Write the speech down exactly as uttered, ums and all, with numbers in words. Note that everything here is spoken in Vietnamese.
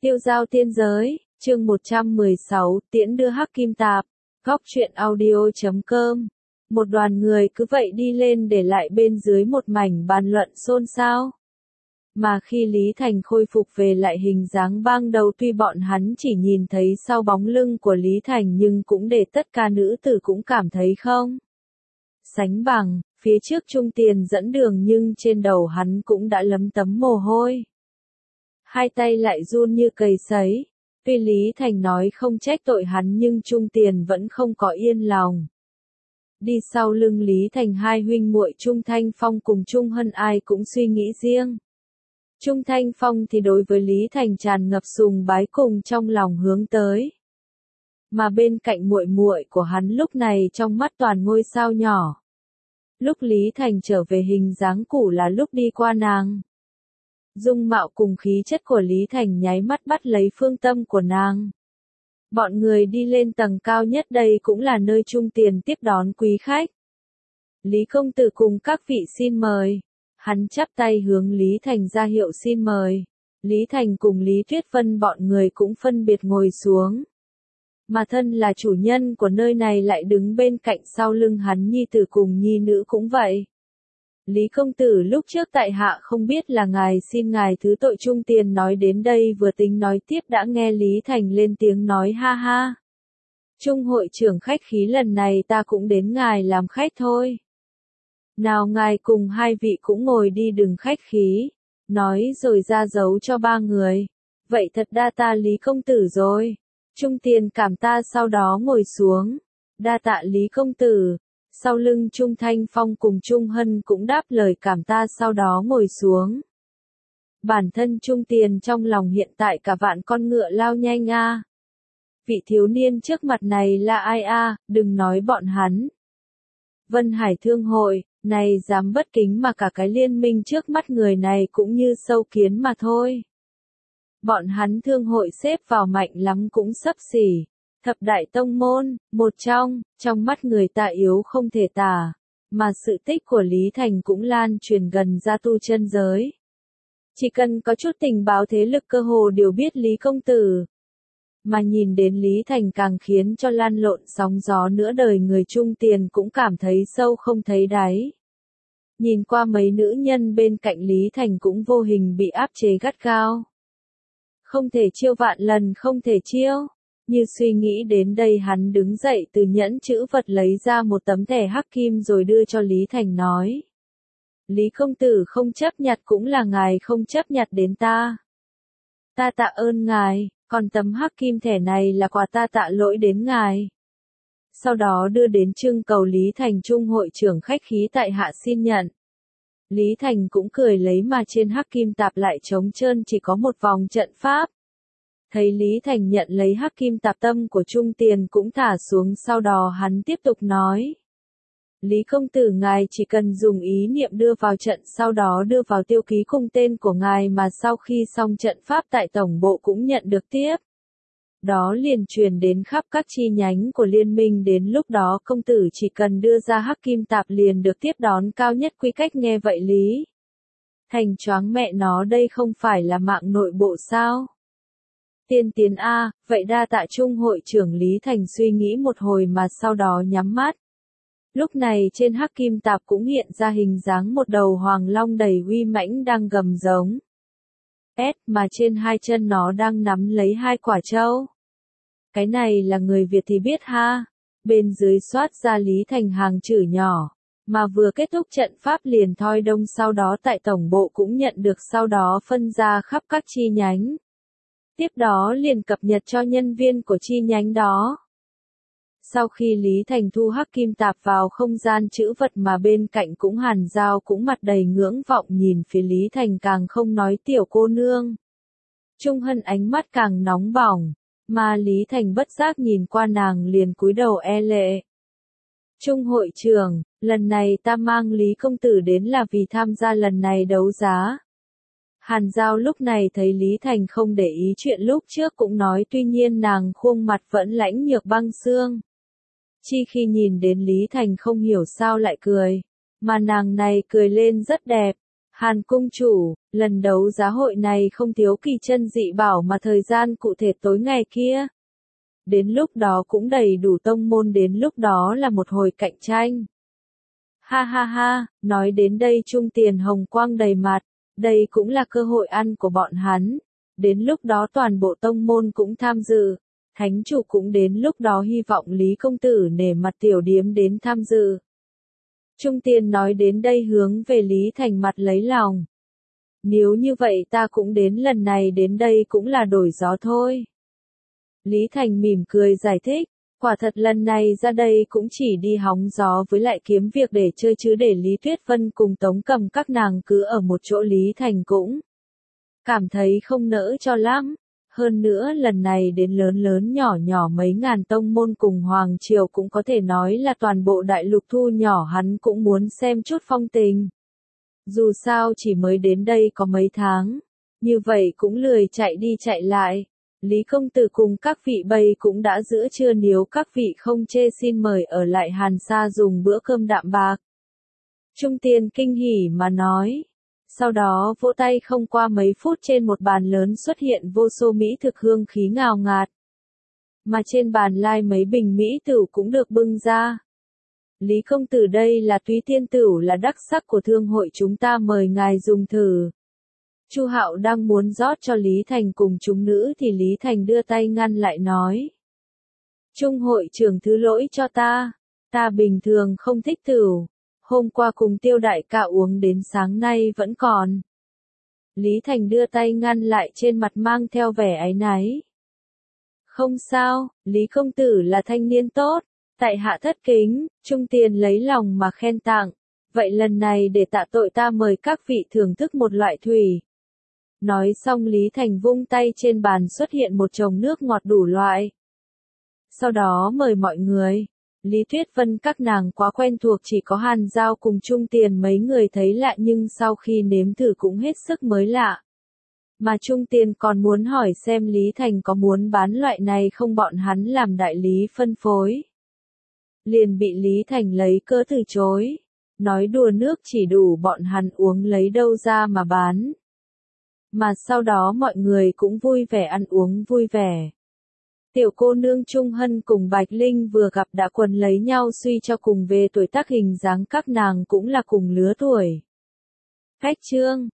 Tiêu giao tiên giới, chương một trăm mười sáu, tiễn đưa Hắc Kim Tạp, góc truyện audio chấm com. Một đoàn người cứ vậy đi lên để lại bên dưới một mảnh bàn luận xôn xao. Mà khi Lý Thành khôi phục về lại hình dáng ban đầu, tuy bọn hắn chỉ nhìn thấy sau bóng lưng của Lý Thành nhưng cũng để tất cả nữ tử cũng cảm thấy không sánh bằng. Phía trước Trung Tiền dẫn đường nhưng trên đầu hắn cũng đã lấm tấm mồ hôi. Hai tay lại run như cầy sấy. Tuy Lý Thành nói không trách tội hắn nhưng Trung Tiền vẫn không có yên lòng. Đi sau lưng Lý Thành hai huynh muội Trung Thanh Phong cùng Trung Hân ai cũng suy nghĩ riêng. Trung Thanh Phong thì đối với Lý Thành tràn ngập sùng bái cùng trong lòng hướng tới. Mà bên cạnh muội muội của hắn lúc này trong mắt toàn ngôi sao nhỏ. Lúc Lý Thành trở về hình dáng cũ là lúc đi qua nàng. Dung mạo cùng khí chất của Lý Thành nháy mắt bắt lấy phương tâm của nàng. Bọn người đi lên tầng cao nhất, đây cũng là nơi Trung Tiền tiếp đón quý khách. Lý công tử cùng các vị xin mời. Hắn chắp tay hướng Lý Thành ra hiệu xin mời. Lý Thành cùng Lý Tuyết Vân bọn người cũng phân biệt ngồi xuống. Mà thân là chủ nhân của nơi này lại đứng bên cạnh sau lưng hắn nhi tử cùng nhi nữ cũng vậy. Lý công tử lúc trước tại hạ không biết là ngài, xin ngài thứ tội. Trung Tiền nói đến đây vừa tính nói tiếp đã nghe Lý Thành lên tiếng nói ha ha. Trung hội trưởng khách khí, lần này ta cũng đến ngài làm khách thôi. Nào ngài cùng hai vị cũng ngồi đi, đừng khách khí. Nói rồi ra dấu cho ba người. Vậy thật đa ta Lý công tử rồi. Trung Tiền cảm ta sau đó ngồi xuống. Đa tạ Lý công tử. Sau lưng Trung Thanh Phong cùng Trung Hân cũng đáp lời cảm ta sau đó ngồi xuống. Bản thân Trung Tiền trong lòng hiện tại cả vạn con ngựa lao nhanh a. À. Vị thiếu niên trước mặt này là ai a? À? Đừng nói bọn hắn. Vân Hải Thương hội, này dám bất kính mà cả cái liên minh trước mắt người này cũng như sâu kiến mà thôi. Bọn hắn thương hội xếp vào mạnh lắm cũng xấp xỉ. Thập đại tông môn, một trong, trong mắt người ta yếu không thể tả. Mà sự tích của Lý Thành cũng lan truyền gần ra tu chân giới. Chỉ cần có chút tình báo thế lực cơ hồ đều biết Lý công tử. Mà nhìn đến Lý Thành càng khiến cho lan lộn sóng gió nữa, đời người Trung Tiền cũng cảm thấy sâu không thấy đáy. Nhìn qua mấy nữ nhân bên cạnh Lý Thành cũng vô hình bị áp chế gắt gao. Không thể chiêu vạn lần không thể chiêu. Như suy nghĩ đến đây hắn đứng dậy từ nhẫn chữ vật lấy ra một tấm thẻ hắc kim rồi đưa cho Lý Thành nói. Lý công tử không chấp nhặt cũng là ngài không chấp nhặt đến ta. Ta tạ ơn ngài, còn tấm hắc kim thẻ này là quà ta tạ lỗi đến ngài. Sau đó đưa đến trưng cầu Lý Thành, Trung hội trưởng khách khí tại hạ xin nhận. Lý Thành cũng cười lấy mà trên hắc kim tạp lại trống trơn chỉ có một vòng trận pháp. Thấy Lý Thành nhận lấy hắc kim tạp, tâm của Trung Tiền cũng thả xuống, sau đó hắn tiếp tục nói. Lý công tử ngài chỉ cần dùng ý niệm đưa vào trận, sau đó đưa vào tiêu ký cùng tên của ngài mà sau khi xong trận pháp tại tổng bộ cũng nhận được tiếp. Đó liền truyền đến khắp các chi nhánh của liên minh, đến lúc đó công tử chỉ cần đưa ra hắc kim tạp liền được tiếp đón cao nhất quy cách. Nghe vậy Lý Thành choáng, mẹ nó, đây không phải là mạng nội bộ sao? Tiên tiến a, vậy đa tạ Trung hội trưởng. Lý Thành suy nghĩ một hồi mà sau đó nhắm mắt. Lúc này trên hắc kim tạp cũng hiện ra hình dáng một đầu hoàng long đầy uy mãnh đang gầm giống. S mà trên hai chân nó đang nắm lấy hai quả trâu. Cái này là người Việt thì biết ha. Bên dưới xoát ra Lý Thành hàng chữ nhỏ. Mà vừa kết thúc trận pháp liền thoi đông, sau đó tại tổng bộ cũng nhận được, sau đó phân ra khắp các chi nhánh. Tiếp đó liền cập nhật cho nhân viên của chi nhánh đó. Sau khi Lý Thành thu hắc kim tạp vào không gian chữ vật mà bên cạnh cũng Hàn Giao cũng mặt đầy ngưỡng vọng nhìn phía Lý Thành, càng không nói tiểu cô nương. Trung Hân ánh mắt càng nóng bỏng, mà Lý Thành bất giác nhìn qua nàng liền cúi đầu e lệ. Trung hội trưởng, lần này ta mang Lý công tử đến là vì tham gia lần này đấu giá. Hàn Giao lúc này thấy Lý Thành không để ý chuyện lúc trước cũng nói, tuy nhiên nàng khuôn mặt vẫn lãnh nhược băng xương. Chi khi nhìn đến Lý Thành không hiểu sao lại cười, mà nàng này cười lên rất đẹp. Hàn cung chủ, lần đấu giá hội này không thiếu kỳ chân dị bảo mà thời gian cụ thể tối ngày kia. Đến lúc đó cũng đầy đủ tông môn, đến lúc đó là một hồi cạnh tranh. Ha ha ha, nói đến đây Trung Tiền hồng quang đầy mặt, đây cũng là cơ hội ăn của bọn hắn. Đến lúc đó toàn bộ tông môn cũng tham dự, thánh chủ cũng đến lúc đó hy vọng Lý công tử nể mặt tiểu điếm đến tham dự. Trung Tiền nói đến đây hướng về Lý Thành mặt lấy lòng. Nếu như vậy ta cũng đến, lần này đến đây cũng là đổi gió thôi. Lý Thành mỉm cười giải thích, quả thật lần này ra đây cũng chỉ đi hóng gió với lại kiếm việc để chơi chứ để Lý Tuyết Vân cùng Tống Cầm các nàng cứ ở một chỗ Lý Thành cũng cảm thấy không nỡ cho lắm. Hơn nữa lần này đến lớn lớn nhỏ nhỏ mấy ngàn tông môn cùng Hoàng Triều cũng có thể nói là toàn bộ đại lục thu nhỏ, hắn cũng muốn xem chút phong tình. Dù sao chỉ mới đến đây có mấy tháng, như vậy cũng lười chạy đi chạy lại. Lý công tử cùng các vị bầy cũng đã giữa trưa, nếu các vị không chê xin mời ở lại Hàn Sa dùng bữa cơm đạm bạc. Trung Tiền kinh hỉ mà nói. Sau đó vỗ tay, không qua mấy phút trên một bàn lớn xuất hiện vô số mỹ thực hương khí ngào ngạt. Mà trên bàn lai mấy bình mỹ tửu cũng được bưng ra. Lý công tử, đây là Túy Tiên Tửu, là đặc sắc của thương hội chúng ta, mời ngài dùng thử. Chu Hạo đang muốn rót cho Lý Thành cùng chúng nữ thì Lý Thành đưa tay ngăn lại nói. Trung hội trưởng thứ lỗi cho ta, ta bình thường không thích tửu, hôm qua cùng Tiêu đại ca uống đến sáng nay vẫn còn. Lý Thành đưa tay ngăn lại, trên mặt mang theo vẻ áy náy. Không sao, Lý công tử là thanh niên tốt, tại hạ thất kính. Trung Tiền lấy lòng mà khen tặng. Vậy lần này để tạ tội ta mời các vị thưởng thức một loại thủy. Nói xong Lý Thành vung tay, trên bàn xuất hiện một chồng nước ngọt đủ loại. Sau đó mời mọi người. Lý Tuyết Vân các nàng quá quen thuộc, chỉ có Hàn Giao cùng Trung Tiền mấy người thấy lạ, nhưng sau khi nếm thử cũng hết sức mới lạ. Mà Trung Tiền còn muốn hỏi xem Lý Thành có muốn bán loại này không, bọn hắn làm đại lý phân phối. Liền bị Lý Thành lấy cớ từ chối. Nói đùa, nước chỉ đủ bọn hắn uống, lấy đâu ra mà bán. Mà sau đó mọi người cũng vui vẻ ăn uống vui vẻ. Tiểu cô nương Trung Hân cùng Bạch Linh vừa gặp đã quần lấy nhau, suy cho cùng về tuổi tác hình dáng các nàng cũng là cùng lứa tuổi. Cách chương